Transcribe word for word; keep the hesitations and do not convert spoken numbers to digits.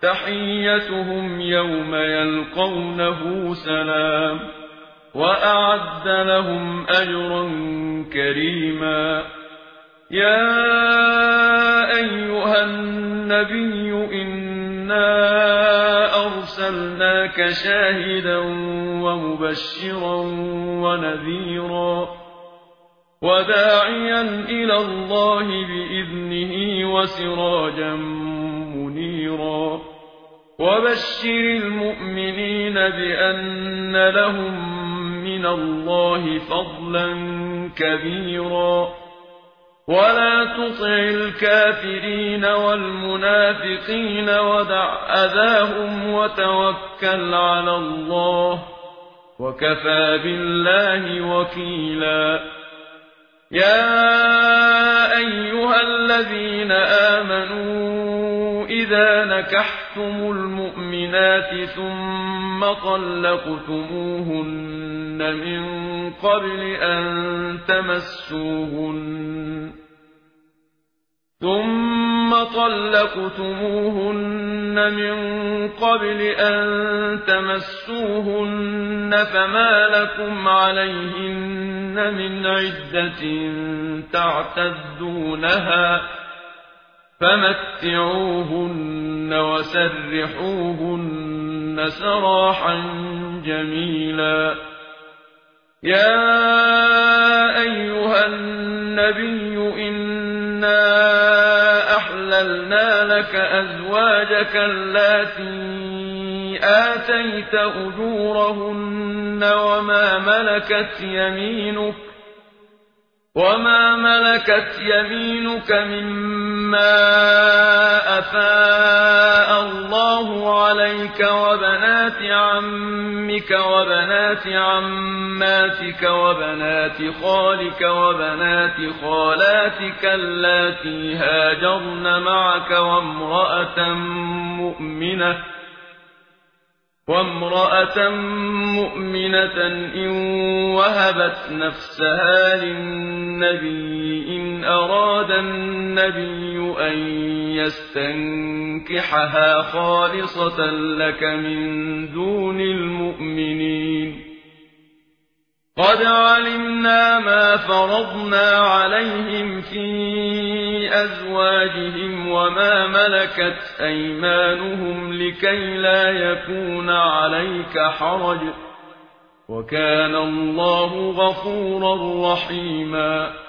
تحيتهم يوم يلقونه سلام وأعد لهم أجرا كريما. يا أيها النبي إنا أرسلناك شاهدا ومبشرا ونذيرا وداعيا إلى الله بإذنه وسراجا منيرا وبشر المؤمنين بأن لهم من الله فضلا كبيرا ولا تطع الكافرين والمنافقين ودع أذاهم وتوكل على الله وكفى بالله وكيلا. يا أيها الذين آمنوا إذا نكحتم المؤمنات ثم طلقتموهن من قبل أن تمسوهن ثم طلقتموهن من قبل أن تمسوهن فما لكم عليهن من عدة تعتدونها فمتعوهن وسرحوهن سراحا جميلا. يا أيها النبي إنا أحللنا لك أزواجك اللاتي آتيت أجورهن وما ملكت يمينك وما ملكت يمينك مما أفاء الله عليك وبنات عمك وبنات عماتك وبنات خالك وبنات خالاتك اللاتي هاجرن معك وامرأة مؤمنة وامرأة مؤمنة إن وهبت نفسها للنبي إن أراد النبي أن يستنكحها خالصة لك من دون المؤمنين. قد علمنا ما فرضنا عليهم في أزواجهم وما ملكت أيمانهم لكي لا يكون عليك حرج وكان الله غفورا رحيما.